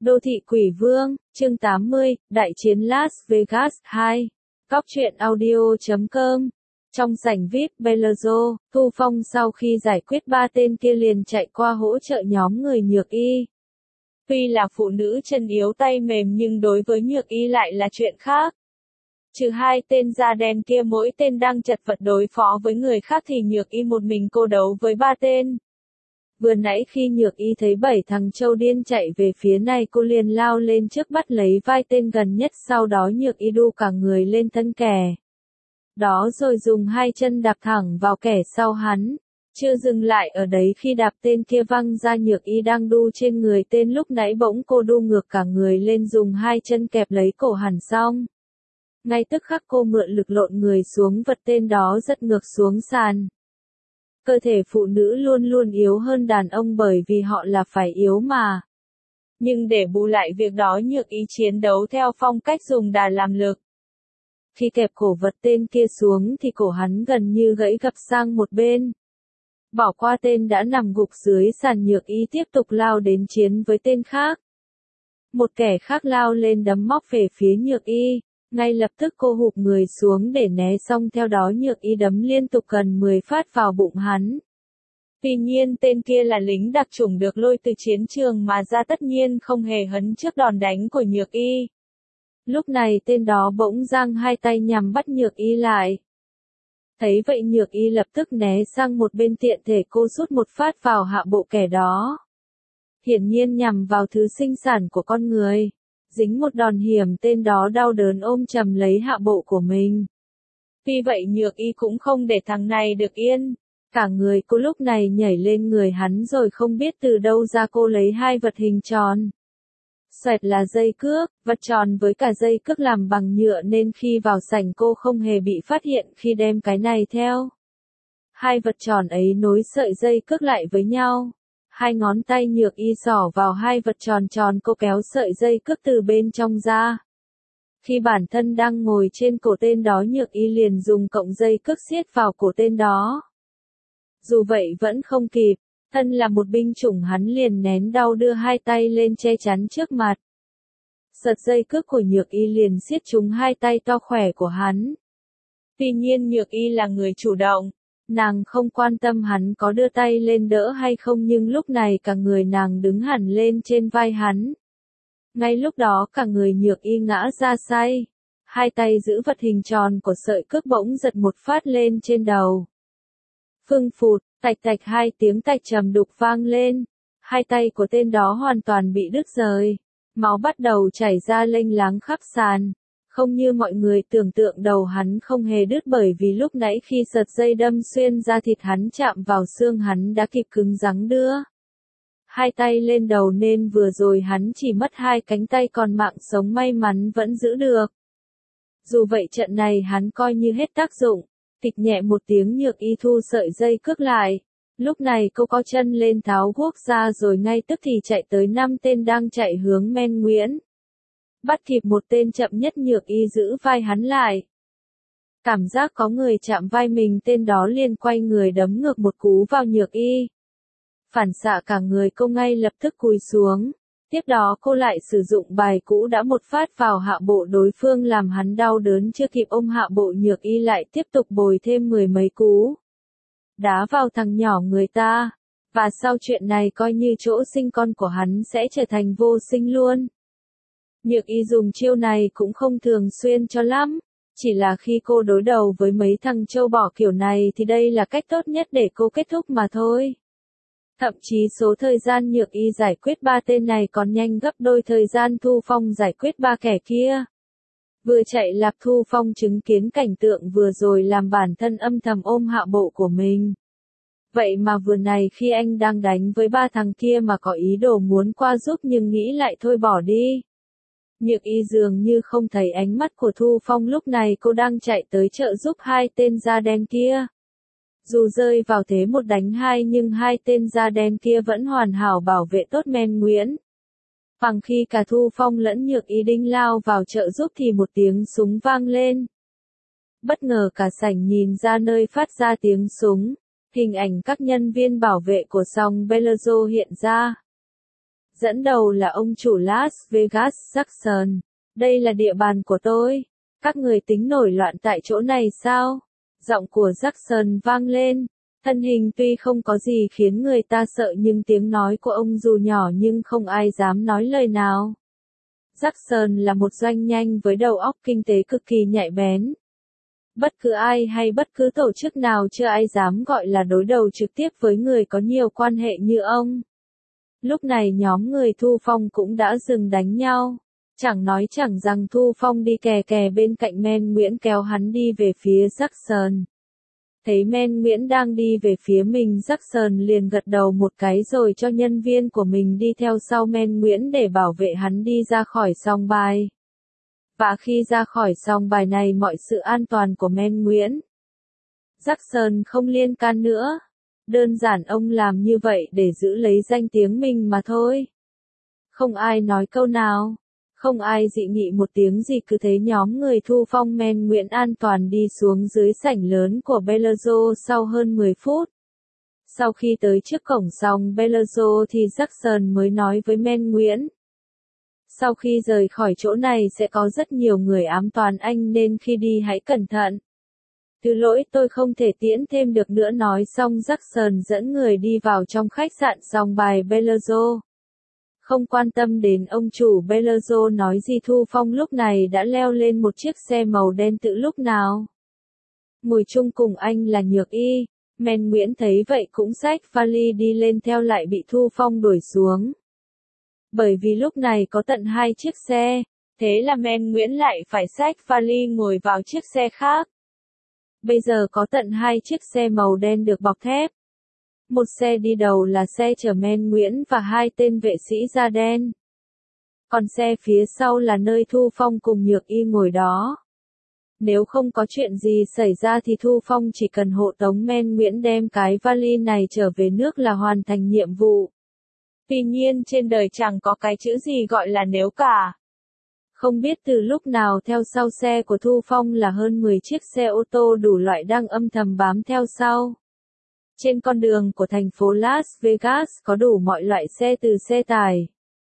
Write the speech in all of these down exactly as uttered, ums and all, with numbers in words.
Đô thị quỷ vương, chương tám mươi, Đại chiến Las Vegas hai. Cóc truyện audio chấm com. Trong sảnh vi ai pi Bellagio, Thu Phong sau khi giải quyết ba tên kia liền chạy qua hỗ trợ nhóm người Nhược Y. Tuy là phụ nữ chân yếu tay mềm nhưng đối với Nhược Y lại là chuyện khác. Trừ hai tên da đen kia mỗi tên đang chật vật đối phó với người khác thì Nhược Y một mình cô đấu với ba tên. Vừa nãy khi Nhược Y thấy bảy thằng trâu điên chạy về phía này cô liền lao lên trước bắt lấy vai tên gần nhất, sau đó Nhược Y đu cả người lên thân kẻ đó rồi dùng hai chân đạp thẳng vào kẻ sau hắn. Chưa dừng lại ở đấy, khi đạp tên kia văng ra, Nhược Y đang đu trên người tên lúc nãy bỗng cô đu ngược cả người lên, dùng hai chân kẹp lấy cổ hẳn xong. Ngay tức khắc cô mượn lực lộn người xuống vật tên đó rất ngược xuống sàn. Cơ thể phụ nữ luôn luôn yếu hơn đàn ông bởi vì họ là phải yếu mà. Nhưng để bù lại việc đó, Nhược Y chiến đấu theo phong cách dùng đà làm lực. Khi kẹp cổ vật tên kia xuống thì cổ hắn gần như gãy gập sang một bên. Bỏ qua tên đã nằm gục dưới sàn, Nhược Y tiếp tục lao đến chiến với tên khác. Một kẻ khác lao lên đấm móc về phía Nhược Y. Ngay lập tức cô hụp người xuống để né, xong theo đó Nhược Y đấm liên tục gần mười phát vào bụng hắn. Tuy nhiên tên kia là lính đặc chủng được lôi từ chiến trường mà ra, tất nhiên không hề hấn trước đòn đánh của Nhược Y. Lúc này tên đó bỗng giang hai tay nhằm bắt Nhược Y lại. Thấy vậy Nhược Y lập tức né sang một bên, tiện thể cô sút một phát vào hạ bộ kẻ đó. Hiển nhiên nhằm vào thứ sinh sản của con người. Dính một đòn hiểm, tên đó đau đớn ôm chầm lấy hạ bộ của mình. Tuy vậy Nhược Y cũng không để thằng này được yên. Cả người cô lúc này nhảy lên người hắn rồi không biết từ đâu ra cô lấy hai vật hình tròn. Xoẹt là dây cước, vật tròn với cả dây cước làm bằng nhựa nên khi vào sảnh cô không hề bị phát hiện khi đem cái này theo. Hai vật tròn ấy nối sợi dây cước lại với nhau. Hai ngón tay Nhược Y xỏ vào hai vật tròn tròn, cô kéo sợi dây cước từ bên trong ra. Khi bản thân đang ngồi trên cổ tên đó, Nhược Y liền dùng cọng dây cước siết vào cổ tên đó. Dù vậy vẫn không kịp, thân là một binh chủng hắn liền nén đau đưa hai tay lên che chắn trước mặt. Sợi dây cước của Nhược Y liền siết trúng hai tay to khỏe của hắn. Tuy nhiên Nhược Y là người chủ động. Nàng không quan tâm hắn có đưa tay lên đỡ hay không, nhưng lúc này cả người nàng đứng hẳn lên trên vai hắn. Ngay lúc đó cả người Nhược Y ngã ra say. Hai tay giữ vật hình tròn của sợi cước bỗng giật một phát lên trên đầu. Phưng phụt, tạch tạch hai tiếng tạch trầm đục vang lên. Hai tay của tên đó hoàn toàn bị đứt rời. Máu bắt đầu chảy ra lênh láng khắp sàn. Không như mọi người tưởng tượng, đầu hắn không hề đứt bởi vì lúc nãy khi sợi dây đâm xuyên ra thịt hắn chạm vào xương hắn đã kịp cứng rắn đưa hai tay lên đầu nên vừa rồi hắn chỉ mất hai cánh tay, còn mạng sống may mắn vẫn giữ được. Dù vậy trận này hắn coi như hết tác dụng. Kịch nhẹ một tiếng, Nhược Y thu sợi dây cước lại. Lúc này cô có chân lên tháo guốc ra rồi ngay tức thì chạy tới năm tên đang chạy hướng Men Nguyễn. Bắt kịp một tên chậm nhất, Nhược Y giữ vai hắn lại. Cảm giác có người chạm vai mình, tên đó liền quay người đấm ngược một cú vào Nhược Y. Phản xạ cả người cô ngay lập tức cúi xuống. Tiếp đó cô lại sử dụng bài cũ đã một phát vào hạ bộ đối phương làm hắn đau đớn, chưa kịp ôm hạ bộ Nhược Y lại tiếp tục bồi thêm mười mấy cú đá vào thằng nhỏ người ta. Và sau chuyện này coi như chỗ sinh con của hắn sẽ trở thành vô sinh luôn. Nhược Y dùng chiêu này cũng không thường xuyên cho lắm. Chỉ là khi cô đối đầu với mấy thằng trâu bò kiểu này thì đây là cách tốt nhất để cô kết thúc mà thôi. Thậm chí số thời gian Nhược Y giải quyết ba tên này còn nhanh gấp đôi thời gian Thu Phong giải quyết ba kẻ kia. Vừa chạy Lạp Thu Phong chứng kiến cảnh tượng vừa rồi làm bản thân âm thầm ôm hạ bộ của mình. Vậy mà vừa này khi anh đang đánh với ba thằng kia mà có ý đồ muốn qua giúp nhưng nghĩ lại thôi bỏ đi. Nhược Y dường như không thấy ánh mắt của Thu Phong, lúc này cô đang chạy tới trợ giúp hai tên da đen kia. Dù rơi vào thế một đánh hai nhưng hai tên da đen kia vẫn hoàn hảo bảo vệ tốt Men Nguyễn. Bằng khi cả Thu Phong lẫn Nhược Y định lao vào trợ giúp thì một tiếng súng vang lên. Bất ngờ cả sảnh nhìn ra nơi phát ra tiếng súng. Hình ảnh các nhân viên bảo vệ của sòng Bellagio hiện ra. Dẫn đầu là ông chủ Las Vegas Jackson. Đây là địa bàn của tôi. Các người tính nổi loạn tại chỗ này sao? Giọng của Jackson vang lên. Thân hình tuy không có gì khiến người ta sợ nhưng tiếng nói của ông dù nhỏ nhưng không ai dám nói lời nào. Jackson là một doanh nhân với đầu óc kinh tế cực kỳ nhạy bén. Bất cứ ai hay bất cứ tổ chức nào chưa ai dám gọi là đối đầu trực tiếp với người có nhiều quan hệ như ông. Lúc này nhóm người Thu Phong cũng đã dừng đánh nhau. Chẳng nói chẳng rằng Thu Phong đi kè kè bên cạnh Men Nguyễn kéo hắn đi về phía Jackson. Thấy Men Nguyễn đang đi về phía mình, Jackson liền gật đầu một cái rồi cho nhân viên của mình đi theo sau Men Nguyễn để bảo vệ hắn đi ra khỏi sòng bài. Và khi ra khỏi sòng bài này mọi sự an toàn của Men Nguyễn, Jackson không liên can nữa. Đơn giản ông làm như vậy để giữ lấy danh tiếng mình mà thôi. Không ai nói câu nào. Không ai dị nghị một tiếng gì, cứ thế nhóm người Thu Phong Men Nguyễn an toàn đi xuống dưới sảnh lớn của Bellagio sau hơn mười phút. Sau khi tới trước cổng sòng Bellagio thì Jackson mới nói với Men Nguyễn. Sau khi rời khỏi chỗ này sẽ có rất nhiều người ám toán anh nên khi đi hãy cẩn thận. Thứ lỗi tôi không thể tiễn thêm được nữa, nói xong Jackson dẫn người đi vào trong khách sạn sòng bài Bellagio. Không quan tâm đến ông chủ Bellagio nói gì, Thu Phong lúc này đã leo lên một chiếc xe màu đen từ lúc nào. Ngồi chung cùng anh là Nhược Y. Men Nguyễn thấy vậy cũng xách vali đi lên theo, lại bị Thu Phong đuổi xuống. Bởi vì lúc này có tận hai chiếc xe, thế là Men Nguyễn lại phải xách vali ngồi vào chiếc xe khác. Bây giờ có tận hai chiếc xe màu đen được bọc thép. Một xe đi đầu là xe chở Men Nguyễn và hai tên vệ sĩ da đen. Còn xe phía sau là nơi Thu Phong cùng Nhược Y ngồi đó. Nếu không có chuyện gì xảy ra thì Thu Phong chỉ cần hộ tống Men Nguyễn đem cái vali này trở về nước là hoàn thành nhiệm vụ. Tuy nhiên trên đời chẳng có cái chữ gì gọi là nếu cả. Không biết từ lúc nào theo sau xe của Thu Phong là hơn mười chiếc xe ô tô đủ loại đang âm thầm bám theo sau. Trên con đường của thành phố Las Vegas có đủ mọi loại xe, từ xe tải,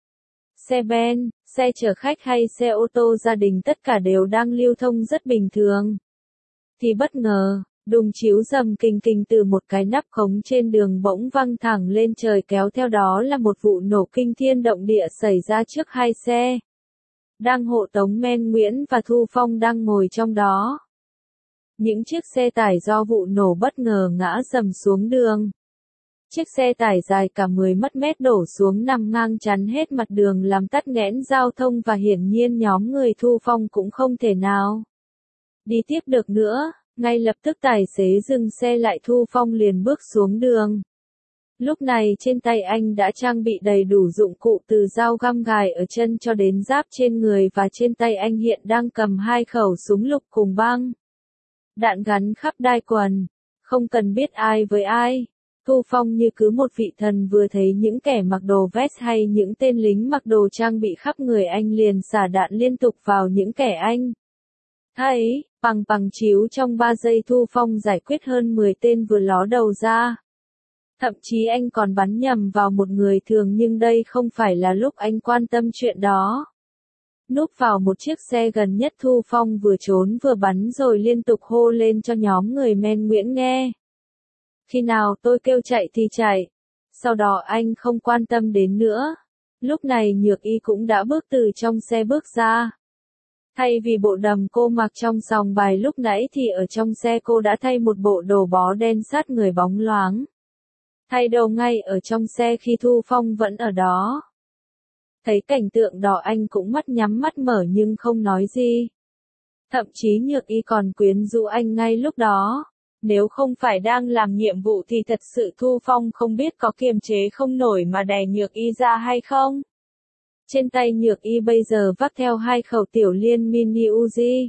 xe ben, xe chở khách hay xe ô tô gia đình, tất cả đều đang lưu thông rất bình thường. Thì bất ngờ, đùng chiếu rầm kình kình từ một cái nắp khống trên đường bỗng văng thẳng lên trời, kéo theo đó là một vụ nổ kinh thiên động địa xảy ra trước hai xe. Đang hộ tống Men Nguyễn và Thu Phong đang ngồi trong đó. Những chiếc xe tải do vụ nổ bất ngờ ngã rầm xuống đường. Chiếc xe tải dài cả mười mét đổ xuống nằm ngang chắn hết mặt đường làm tắc nghẽn giao thông, và hiển nhiên nhóm người Thu Phong cũng không thể nào đi tiếp được nữa. Ngay lập tức tài xế dừng xe lại, Thu Phong liền bước xuống đường. Lúc này trên tay anh đã trang bị đầy đủ dụng cụ từ dao găm gài ở chân cho đến giáp trên người, và trên tay anh hiện đang cầm hai khẩu súng lục cùng băng đạn gắn khắp đai quần. Không cần biết ai với ai, Thu Phong như cứ một vị thần, vừa thấy những kẻ mặc đồ vest hay những tên lính mặc đồ trang bị khắp người anh liền xả đạn liên tục vào những kẻ anh thấy. Bằng bằng chiếu trong ba giây Thu Phong giải quyết hơn mười tên vừa ló đầu ra. Thậm chí anh còn bắn nhầm vào một người thường, nhưng đây không phải là lúc anh quan tâm chuyện đó. Núp vào một chiếc xe gần nhất, Thu Phong vừa trốn vừa bắn rồi liên tục hô lên cho nhóm người Men Nguyễn nghe. Khi nào tôi kêu chạy thì chạy. Sau đó anh không quan tâm đến nữa. Lúc này Nhược Y cũng đã bước từ trong xe bước ra. Thay vì bộ đầm cô mặc trong sòng bài lúc nãy thì ở trong xe cô đã thay một bộ đồ bó đen sát người bóng loáng. Thay đồ ngay ở trong xe khi Thu Phong vẫn ở đó. Thấy cảnh tượng đó anh cũng mắt nhắm mắt mở nhưng không nói gì. Thậm chí Nhược Y còn quyến rũ anh ngay lúc đó. Nếu không phải đang làm nhiệm vụ thì thật sự Thu Phong không biết có kiềm chế không nổi mà đè Nhược Y ra hay không. Trên tay Nhược Y bây giờ vác theo hai khẩu tiểu liên mini Uzi.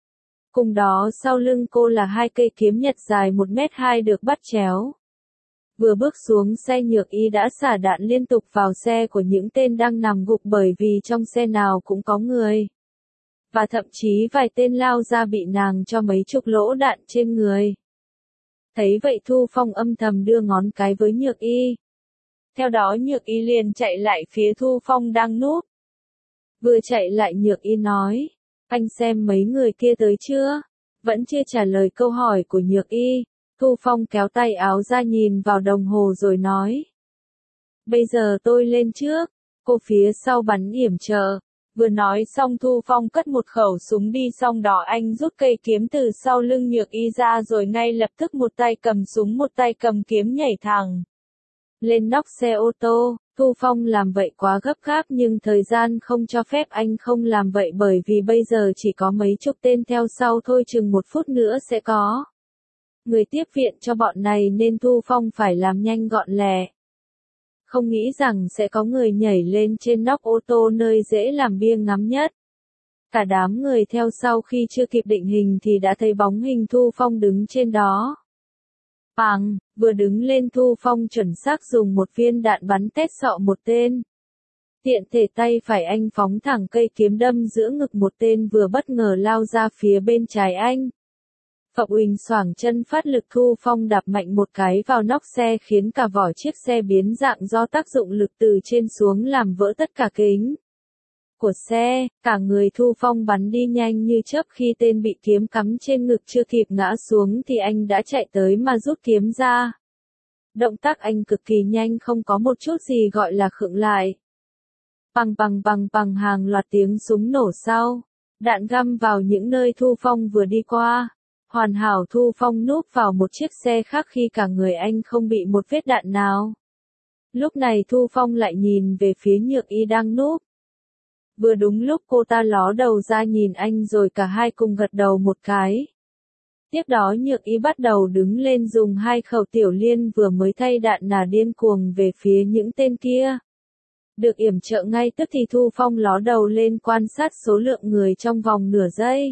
Cùng đó sau lưng cô là hai cây kiếm nhật dài một mét hai được bắt chéo. Vừa bước xuống xe, Nhược Y đã xả đạn liên tục vào xe của những tên đang nằm gục, bởi vì trong xe nào cũng có người. Và thậm chí vài tên lao ra bị nàng cho mấy chục lỗ đạn trên người. Thấy vậy Thu Phong âm thầm đưa ngón cái với Nhược Y. Theo đó Nhược Y liền chạy lại phía Thu Phong đang núp. Vừa chạy lại Nhược Y nói, anh xem mấy người kia tới chưa? Vẫn chưa trả lời câu hỏi của Nhược Y. Thu Phong kéo tay áo ra nhìn vào đồng hồ rồi nói. Bây giờ tôi lên trước, cô phía sau bắn yểm trợ. Vừa nói xong Thu Phong cất một khẩu súng đi, xong đó anh rút cây kiếm từ sau lưng Nhược Y ra rồi ngay lập tức một tay cầm súng một tay cầm kiếm nhảy thẳng lên nóc xe ô tô. Thu Phong làm vậy quá gấp gáp nhưng thời gian không cho phép anh không làm vậy, bởi vì bây giờ chỉ có mấy chục tên theo sau thôi, chừng một phút nữa sẽ có người tiếp viện cho bọn này nên Thu Phong phải làm nhanh gọn lẹ. Không nghĩ rằng sẽ có người nhảy lên trên nóc ô tô nơi dễ làm bia ngắm nhất. Cả đám người theo sau khi chưa kịp định hình thì đã thấy bóng hình Thu Phong đứng trên đó. Bàng, vừa đứng lên Thu Phong chuẩn xác dùng một viên đạn bắn tét sọ một tên. Tiện thể tay phải anh phóng thẳng cây kiếm đâm giữa ngực một tên vừa bất ngờ lao ra phía bên trái anh. Phập uỳnh xoảng chân phát lực, Thu Phong đạp mạnh một cái vào nóc xe khiến cả vỏ chiếc xe biến dạng do tác dụng lực từ trên xuống làm vỡ tất cả kính của xe. Cả người Thu Phong bắn đi nhanh như chớp, khi tên bị kiếm cắm trên ngực chưa kịp ngã xuống thì anh đã chạy tới mà rút kiếm ra. Động tác anh cực kỳ nhanh, không có một chút gì gọi là khựng lại. Bằng bằng bằng bằng, hàng loạt tiếng súng nổ sau. Đạn găm vào những nơi Thu Phong vừa đi qua. Hoàn hảo, Thu Phong núp vào một chiếc xe khác khi cả người anh không bị một vết đạn nào. Lúc này Thu Phong lại nhìn về phía Nhược Y đang núp. Vừa đúng lúc cô ta ló đầu ra nhìn anh rồi cả hai cùng gật đầu một cái. Tiếp đó Nhược Y bắt đầu đứng lên dùng hai khẩu tiểu liên vừa mới thay đạn nã điên cuồng về phía những tên kia. Được yểm trợ ngay tức thì Thu Phong ló đầu lên quan sát số lượng người trong vòng nửa giây.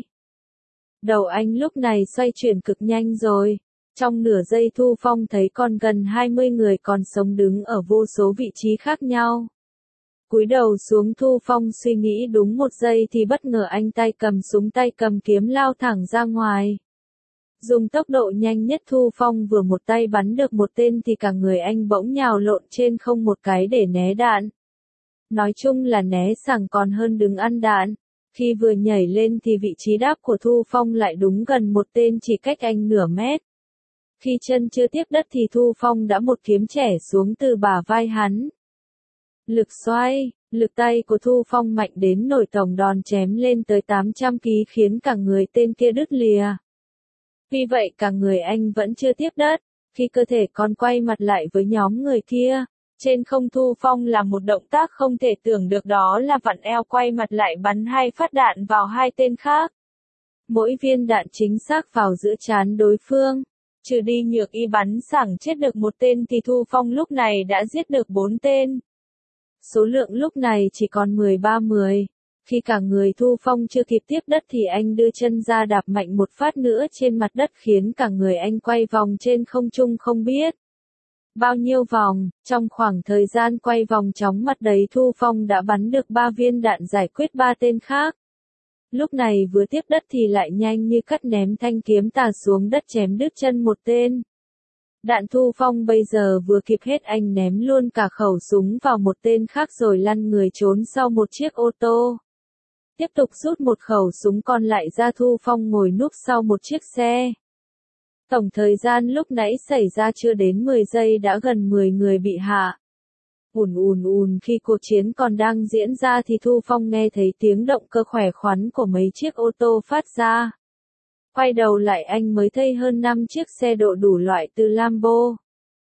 Đầu anh lúc này xoay chuyển cực nhanh rồi. Trong nửa giây Thu Phong thấy còn gần hai mươi người còn sống đứng ở vô số vị trí khác nhau. Cúi đầu xuống, Thu Phong suy nghĩ đúng một giây thì bất ngờ anh tay cầm súng tay cầm kiếm lao thẳng ra ngoài. Dùng tốc độ nhanh nhất, Thu Phong vừa một tay bắn được một tên thì cả người anh bỗng nhào lộn trên không một cái để né đạn. Nói chung là né sảng còn hơn đứng ăn đạn. Khi vừa nhảy lên thì vị trí đáp của Thu Phong lại đúng gần một tên, chỉ cách anh nửa mét. Khi chân chưa tiếp đất thì Thu Phong đã một kiếm chẻ xuống từ bả vai hắn. Lực xoay, lực tay của Thu Phong mạnh đến nổi tổng đòn chém lên tới tám trăm ki lô gam khiến cả người tên kia đứt lìa. Vì vậy cả người anh vẫn chưa tiếp đất, khi cơ thể còn quay mặt lại với nhóm người kia. Trên không Thu Phong làm một động tác không thể tưởng được, đó là vặn eo quay mặt lại bắn hai phát đạn vào hai tên khác. Mỗi viên đạn chính xác vào giữa trán đối phương. Trừ đi Nhược Y bắn sảng chết được một tên thì Thu Phong lúc này đã giết được bốn tên. Số lượng lúc này chỉ còn mười ba mười. Khi cả người Thu Phong chưa kịp tiếp đất thì anh đưa chân ra đạp mạnh một phát nữa trên mặt đất khiến cả người anh quay vòng trên không trung không biết bao nhiêu vòng. Trong khoảng thời gian quay vòng chóng mặt đấy, Thu Phong đã bắn được ba viên đạn giải quyết ba tên khác. Lúc này vừa tiếp đất thì lại nhanh như cắt ném thanh kiếm tà xuống đất chém đứt chân một tên. Đạn Thu Phong bây giờ vừa kịp hết, anh ném luôn cả khẩu súng vào một tên khác rồi lăn người trốn sau một chiếc ô tô. Tiếp tục rút một khẩu súng còn lại ra, Thu Phong ngồi núp sau một chiếc xe. Tổng thời gian lúc nãy xảy ra chưa đến mười giây đã gần mười người bị hạ. Ùn ùn ùn, khi cuộc chiến còn đang diễn ra thì Thu Phong nghe thấy tiếng động cơ khỏe khoắn của mấy chiếc ô tô phát ra. Quay đầu lại anh mới thấy hơn năm chiếc xe độ đủ loại từ Lambo,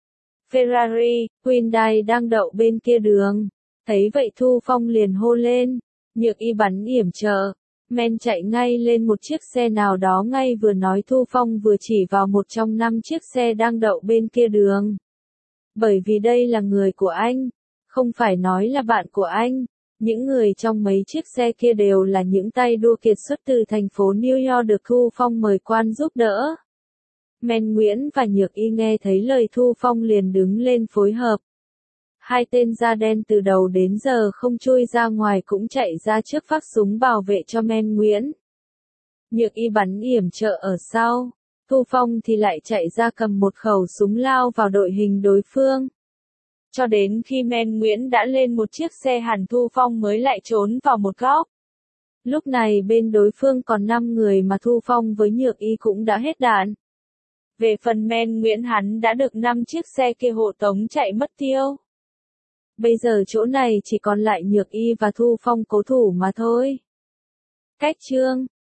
Ferrari, Hyundai đang đậu bên kia đường. Thấy vậy Thu Phong liền hô lên, Nhược Y bắn yểm trợ. Men chạy ngay lên một chiếc xe nào đó ngay, vừa nói Thu Phong vừa chỉ vào một trong năm chiếc xe đang đậu bên kia đường. Bởi vì đây là người của anh, không phải nói là bạn của anh. Những người trong mấy chiếc xe kia đều là những tay đua kiệt xuất từ thành phố New York được Thu Phong mời quan giúp đỡ. Men Nguyễn và Nhược Y nghe thấy lời Thu Phong liền đứng lên phối hợp. Hai tên da đen từ đầu đến giờ không chui ra ngoài cũng chạy ra trước phát súng bảo vệ cho Men Nguyễn. Nhược Y bắn yểm trợ ở sau. Thu Phong thì lại chạy ra cầm một khẩu súng lao vào đội hình đối phương. Cho đến khi Men Nguyễn đã lên một chiếc xe hẳn Thu Phong mới lại trốn vào một góc. Lúc này bên đối phương còn năm người mà Thu Phong với Nhược Y cũng đã hết đạn. Về phần Men Nguyễn hắn đã được năm chiếc xe kia hộ tống chạy mất tiêu. Bây giờ chỗ này chỉ còn lại Nhược Y và Thu Phong cố thủ mà thôi. Cách chương